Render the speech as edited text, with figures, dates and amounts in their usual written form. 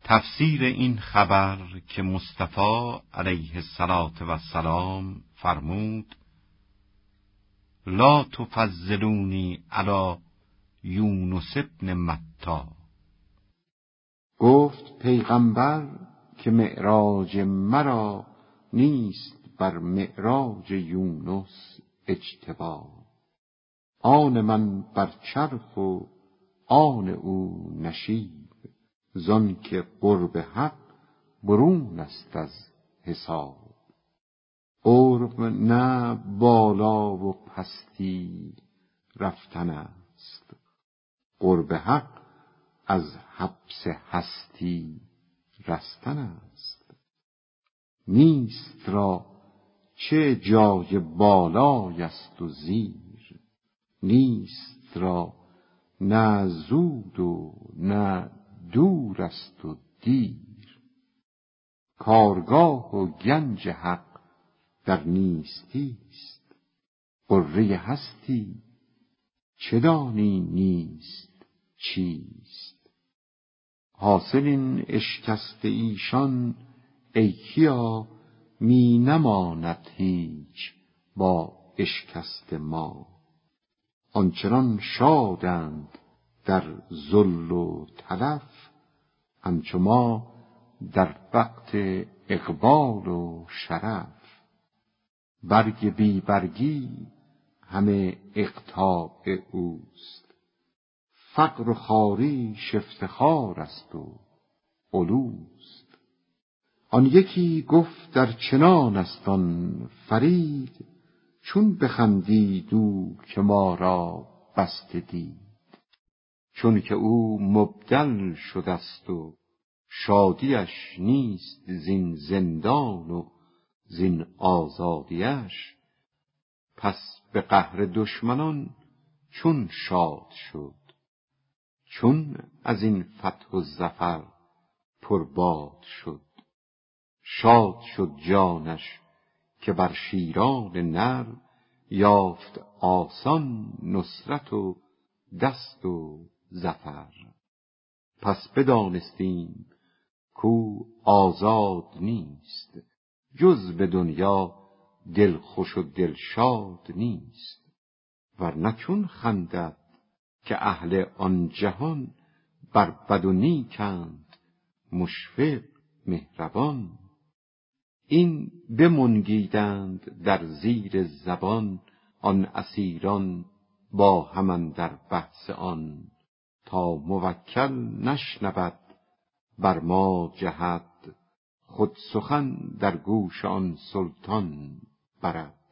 تفسیر این خبر که مصطفی علیه السلام فرمود: لا تفضلونی علی یونس ابن متی. گفت پیغمبر که معراج مرا نیست بر معراج یونس اجتبا. آن من بر چرخ و آن او نشیب، زان که قرب حق برون است از حساب. قرب نه بالا و پستی رفتن است، قرب حق از حبس هستی رستن است. نیست را چه جای بالای است و زیر، نیست را نه زود و نه دور است و دیر. کارگاه و گنج حق در نیستی است، غره هستی چه دانی نیست چیست. حاصل این اشکست ایشان ای کیا، می نماند هیچ با اشکست ما. آنچنان شادند در ذل و تلف، همچو ما در وقت اقبال و شرف. برگ بی برگی همه اقطاع اوست، فقر و خواریش افتخار است و علوست. آن یکی گفت در چنان است آن فرید، چون بخندید او که ما را بسته دید. چون که او مبدل شده است و شادیش نیست زین زندان و زین آزادیش، پس به قهر دشمنان چون شاد شد، چون از این فتح و ظفر پرباد شد. شاد شد جانش که بر شیران نر، یافت آسان نصرت و دست و ظفر. پس بدانستیم کو آزاد نیست، جز به دنیا دل خوش و دل شاد نیست. ورنه چون خندد که اهل آن جهان، بر بد و نیکند مشفق مهربان. این بمنگیدند در زیر زبان، آن اسیران با هم اندر بحث آن. تا موکل نشنود بر ما جهد، خود سخن در گوش آن سلطان برد.